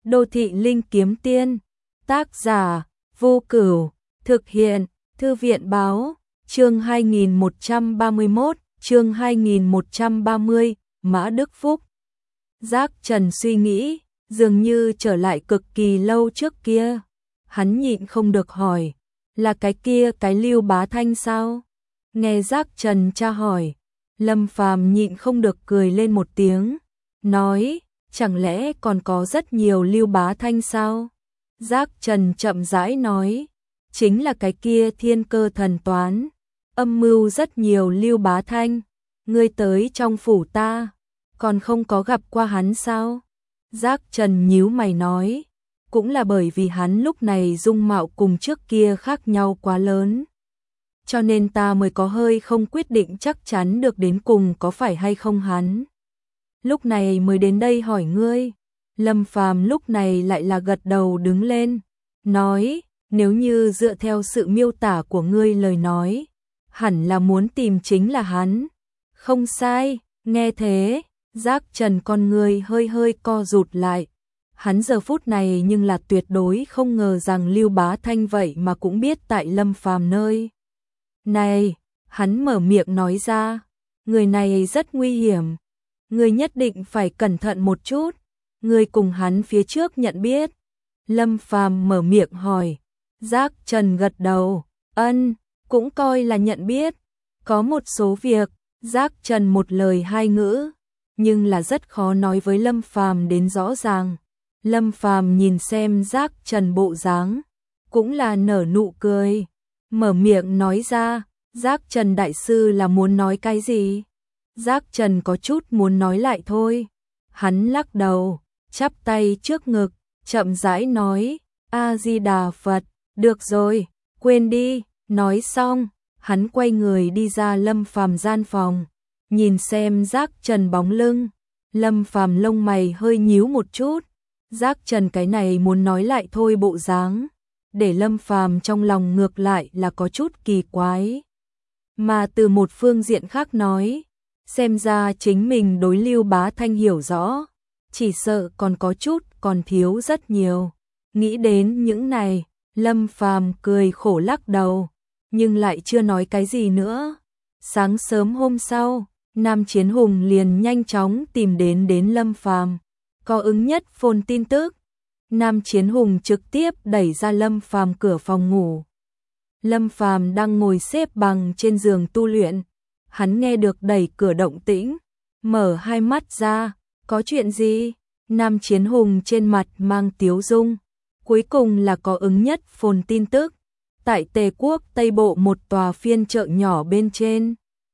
Đô thị linh kiếm tiên, tác giả Vô Cửu, thực hiện Thư viện báo, chương 2131, chương 2130, Mã Đức Phúc. Giác Trần suy nghĩ, dường như trở lại cực kỳ lâu trước kia. Hắn nhịn không được hỏi, là cái kia cái Lưu Bá Thanh sao? Nghe Giác Trần tra hỏi, Lâm Phàm nhịn không được cười lên một tiếng, nói, chẳng lẽ còn có rất nhiều Lưu Bá Thanh sao? Giác Trần chậm rãi nói, chính là cái kia thiên cơ thần toán, âm mưu rất nhiều Lưu Bá Thanh, ngươi tới trong phủ ta, còn không có gặp qua hắn sao? Giác Trần nhíu mày nói, cũng là bởi vì hắn lúc này dung mạo cùng trước kia khác nhau quá lớn. Cho nên ta mới có hơi không quyết định chắc chắn được đến cùng có phải hay không hắn. Lúc này mới đến đây hỏi ngươi. Lâm Phàm lúc này lại là gật đầu đứng lên, nói, nếu như dựa theo sự miêu tả của ngươi lời nói, hẳn là muốn tìm chính là hắn. Không sai, nghe thế, Giác Trần con người hơi hơi co rụt lại. Hắn giờ phút này nhưng là tuyệt đối không ngờ rằng Lưu Bá Thanh vậy mà cũng biết tại Lâm Phàm nơi này. Hắn mở miệng nói ra, người này rất nguy hiểm, người nhất định phải cẩn thận một chút. Người cùng hắn phía trước nhận biết. Lâm Phàm mở miệng hỏi. Giác Trần gật đầu, ân, cũng coi là nhận biết. Có một số việc, Giác Trần một lời hai ngữ, nhưng là rất khó nói với Lâm Phàm đến rõ ràng. Lâm Phàm nhìn xem Giác Trần bộ dáng, cũng là nở nụ cười, mở miệng nói ra, Giác Trần đại sư là muốn nói cái gì? Giác Trần có chút muốn nói lại thôi. Hắn lắc đầu, chắp tay trước ngực, chậm rãi nói, A-di-đà Phật, được rồi, quên đi. Nói xong, hắn quay người đi ra Lâm Phàm gian phòng, nhìn xem Giác Trần bóng lưng. Lâm Phàm lông mày hơi nhíu một chút, Giác Trần cái này muốn nói lại thôi bộ dáng, để Lâm Phàm trong lòng ngược lại là có chút kỳ quái. Mà từ một phương diện khác nói, xem ra chính mình đối Lưu Bá Thanh hiểu rõ, chỉ sợ còn có chút còn thiếu rất nhiều. Nghĩ đến những này, Lâm Phàm cười khổ lắc đầu, nhưng lại chưa nói cái gì nữa. Sáng sớm hôm sau, Nam Chiến Hùng liền nhanh chóng tìm đến Lâm Phàm, có ứng nhất phone tin tức. Nam Chiến Hùng trực tiếp đẩy ra Lâm Phàm cửa phòng ngủ. Lâm Phàm đang ngồi xếp bằng trên giường tu luyện, hắn nghe được đẩy cửa động tĩnh, mở hai mắt ra, có chuyện gì? Nam Chiến Hùng trên mặt mang tiếu dung, cuối cùng là có ứng nhất phồn tin tức, tại Tề Quốc Tây Bộ một tòa phiên chợ nhỏ bên trên.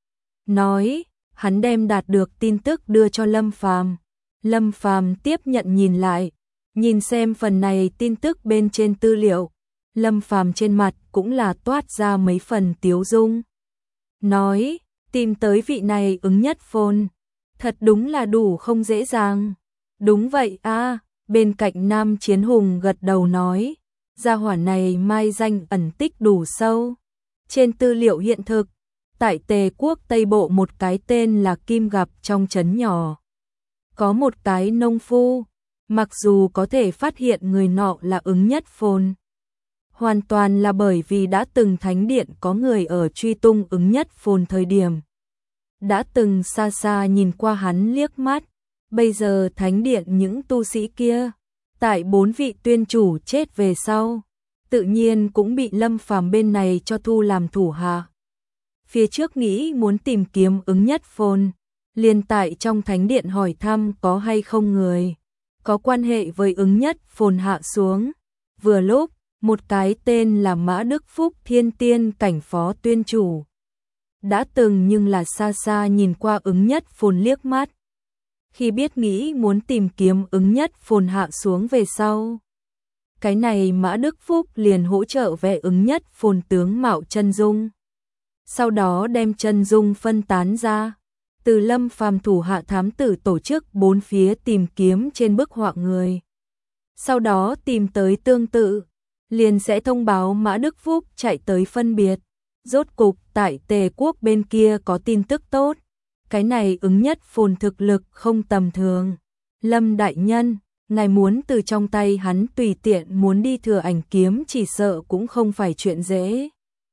Nói, hắn đem đạt được tin tức đưa cho Lâm Phàm. Lâm Phàm tiếp nhận nhìn lại, nhìn xem phần này tin tức bên trên tư liệu. Lâm Phàm trên mặt cũng là toát ra mấy phần tiếu dung. Nói, tìm tới vị này ứng nhất phồn, thật đúng là đủ không dễ dàng. Đúng vậy a, bên cạnh Nam Chiến Hùng gật đầu nói, gia hỏa này mai danh ẩn tích đủ sâu. Trên tư liệu hiện thực, tại Tề Quốc Tây Bộ một cái tên là Kim Gặp trong trấn nhỏ. Có một cái nông phu, mặc dù có thể phát hiện người nọ là ứng nhất phồn, hoàn toàn là bởi vì đã từng thánh điện có người ở truy tung ứng nhất phồn thời điểm. Đã từng xa xa nhìn qua hắn liếc mắt. Bây giờ thánh điện những tu sĩ kia, tại 4 vị tuyên chủ chết về sau, tự nhiên cũng bị Lâm Phàm bên này cho thu làm thủ hạ. Phía trước nghĩ muốn tìm kiếm ứng nhất phồn, liền tại trong thánh điện hỏi thăm có hay không người có quan hệ với ứng nhất phồn hạ xuống. Vừa lúc, một cái tên là Mã Đức Phúc thiên tiên cảnh phó tuyên chủ, đã từng nhưng là xa xa nhìn qua ứng nhất phồn liếc mắt. Khi biết nghĩ muốn tìm kiếm ứng nhất phồn hạ xuống về sau, cái này Mã Đức Phúc liền hỗ trợ vẽ ứng nhất phồn tướng mạo chân dung. Sau đó đem chân dung phân tán ra, từ Lâm Phàm thủ hạ thám tử tổ chức bốn phía tìm kiếm trên bức họa người. Sau đó tìm tới tương tự, liền sẽ thông báo Mã Đức Phúc chạy tới phân biệt. Rốt cục tại Tề Quốc bên kia có tin tức tốt. Cái này ứng nhất phồn thực lực không tầm thường. Lâm đại nhân, ngài muốn từ trong tay hắn tùy tiện muốn đi thừa ảnh kiếm chỉ sợ cũng không phải chuyện dễ.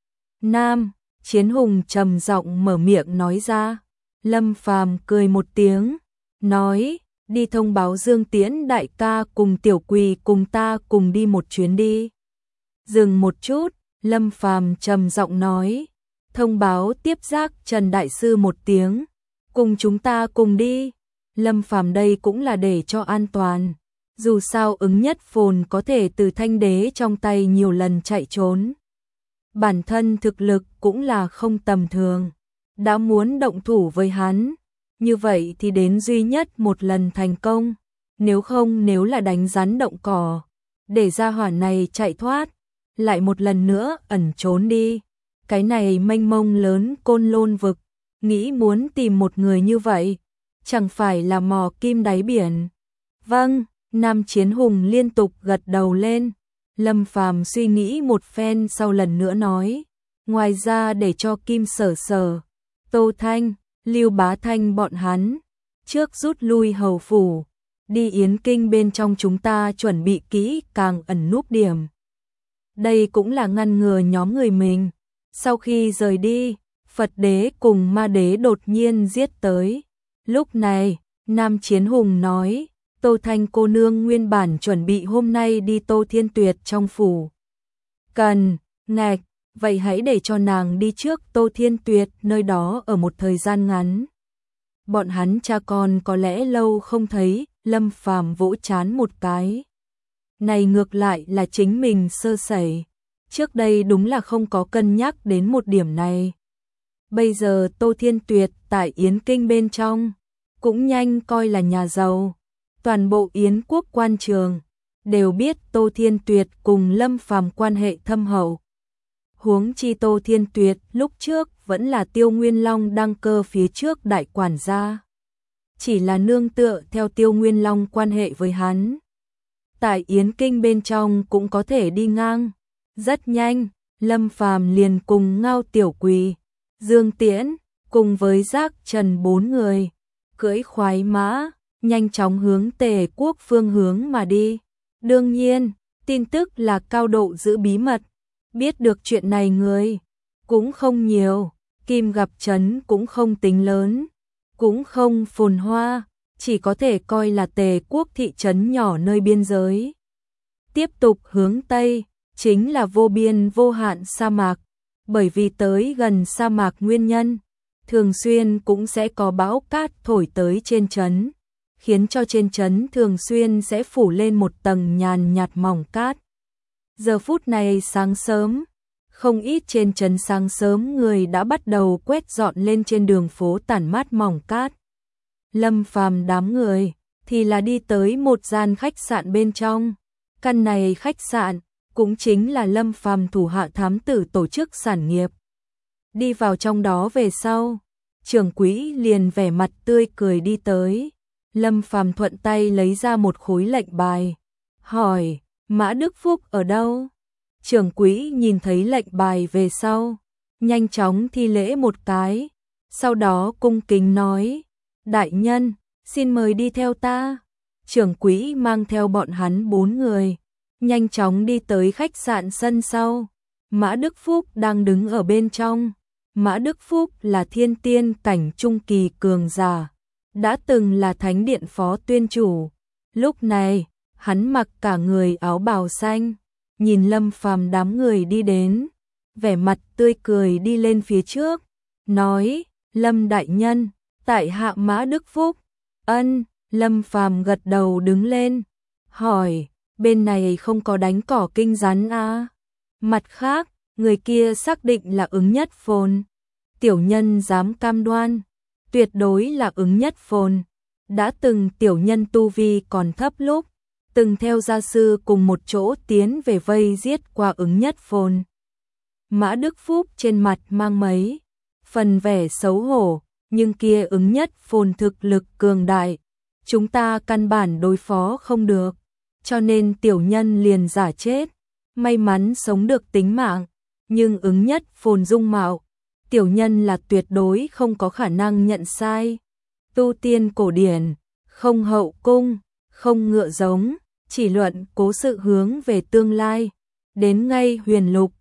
Nam Chiến Hùng trầm giọng mở miệng nói ra. Lâm Phàm cười một tiếng, nói, đi thông báo Dương Tiễn đại ca cùng Tiểu Quỳ cùng ta cùng đi một chuyến đi. Dừng một chút, Lâm Phàm trầm giọng nói, thông báo tiếp giác Trần Đại Sư một tiếng, cùng chúng ta cùng đi. Lâm Phàm đây cũng là để cho an toàn. Dù sao ứng nhất phồn có thể từ Thanh Đế trong tay nhiều lần chạy trốn. Bản thân thực lực cũng là không tầm thường. Đã muốn động thủ với hắn, như vậy thì đến duy nhất một lần thành công. Nếu không, nếu là đánh rắn động cỏ, để gia hỏa này chạy thoát, lại một lần nữa ẩn trốn đi. Cái này mênh mông lớn Côn Lôn vực, nghĩ muốn tìm một người như vậy, chẳng phải là mò kim đáy biển. Vâng, Nam Chiến Hùng liên tục gật đầu lên. Lâm Phàm suy nghĩ một phen sau lần nữa nói, ngoài ra để cho Kim Sở Sở, Tô Thanh, Lưu Bá Thanh bọn hắn trước rút lui hầu phủ, đi Yến Kinh bên trong chúng ta chuẩn bị kỹ càng ẩn núp điểm. Đây cũng là ngăn ngừa nhóm người mình. Sau khi rời đi, Phật Đế cùng Ma Đế đột nhiên giết tới. Lúc này, Nam Chiến Hùng nói, Tô Thanh cô nương nguyên bản chuẩn bị hôm nay đi Tô Thiên Tuyệt trong phủ. Cần, ngạch, vậy hãy để cho nàng đi trước Tô Thiên Tuyệt nơi đó ở một thời gian ngắn. Bọn hắn cha con có lẽ lâu không thấy, Lâm Phàm vỗ chán một cái. Này ngược lại là chính mình sơ sẩy. Trước đây đúng là không có cân nhắc đến một điểm này. Bây giờ Tô Thiên Tuyệt tại Yến Kinh bên trong, cũng nhanh coi là nhà giàu. Toàn bộ Yến quốc quan trường đều biết Tô Thiên Tuyệt cùng Lâm Phàm quan hệ thâm hậu. Huống chi Tô Thiên Tuyệt lúc trước vẫn là Tiêu Nguyên Long đăng cơ phía trước đại quản gia. Chỉ là nương tựa theo Tiêu Nguyên Long quan hệ với hắn. Tại Yến Kinh bên trong cũng có thể đi ngang. Rất nhanh, Lâm Phàm liền cùng Ngao Tiểu Quỳ, Dương Tiễn, cùng với Giác Trần 4 người, cưỡi khoái mã, nhanh chóng hướng Tề quốc phương hướng mà đi. Đương nhiên, tin tức là cao độ giữ bí mật. Biết được chuyện này người cũng không nhiều, Kim gặp trấn cũng không tính lớn, cũng không phồn hoa, chỉ có thể coi là Tề quốc thị trấn nhỏ nơi biên giới. Tiếp tục hướng Tây, chính là vô biên vô hạn sa mạc, bởi vì tới gần sa mạc nguyên nhân, thường xuyên cũng sẽ có bão cát thổi tới trên trấn, khiến cho trên trấn thường xuyên sẽ phủ lên một tầng nhàn nhạt mỏng cát. Giờ phút này sáng sớm, không ít trên trấn sáng sớm người đã bắt đầu quét dọn lên trên đường phố tản mát mỏng cát. Lâm Phàm đám người thì là đi tới một gian khách sạn bên trong. Căn này khách sạn cũng chính là Lâm Phàm thủ hạ thám tử tổ chức sản nghiệp. Đi vào trong đó về sau, trưởng quỹ liền vẻ mặt tươi cười đi tới. Lâm Phàm thuận tay lấy ra một khối lệnh bài, hỏi, Mã Đức Phúc ở đâu? Trưởng quỹ nhìn thấy lệnh bài về sau, nhanh chóng thi lễ một cái, sau đó cung kính nói, đại nhân, xin mời đi theo ta. Trưởng quỹ mang theo bọn hắn 4 người, nhanh chóng đi tới khách sạn sân sau. Mã Đức Phúc đang đứng ở bên trong. Mã Đức Phúc là thiên tiên cảnh trung kỳ cường giả, đã từng là thánh điện phó tuyên chủ. Lúc này, hắn mặc cả người áo bào xanh, nhìn Lâm Phàm đám người đi đến, vẻ mặt tươi cười đi lên phía trước, nói, Lâm đại nhân, tại hạ Mã Đức Phúc. Ân, Lâm Phàm gật đầu đứng lên, hỏi, bên này không có đánh cỏ kinh rắn à? Mặt khác, người kia xác định là ứng nhất phồn. Tiểu nhân dám cam đoan, tuyệt đối là ứng nhất phồn. Đã từng tiểu nhân tu vi còn thấp lúc, từng theo gia sư cùng một chỗ tiến về vây giết qua ứng nhất phồn. Mã Đức Phúc trên mặt mang mấy phần vẻ xấu hổ, nhưng kia ứng nhất phồn thực lực cường đại, chúng ta căn bản đối phó không được, cho nên tiểu nhân liền giả chết, may mắn sống được tính mạng, nhưng ứng nhất phồn dung mạo, tiểu nhân là tuyệt đối không có khả năng nhận sai. Tu tiên cổ điển, không hậu cung, không ngựa giống, chỉ luận cố sự hướng về tương lai. Đến ngay Huyền Lục,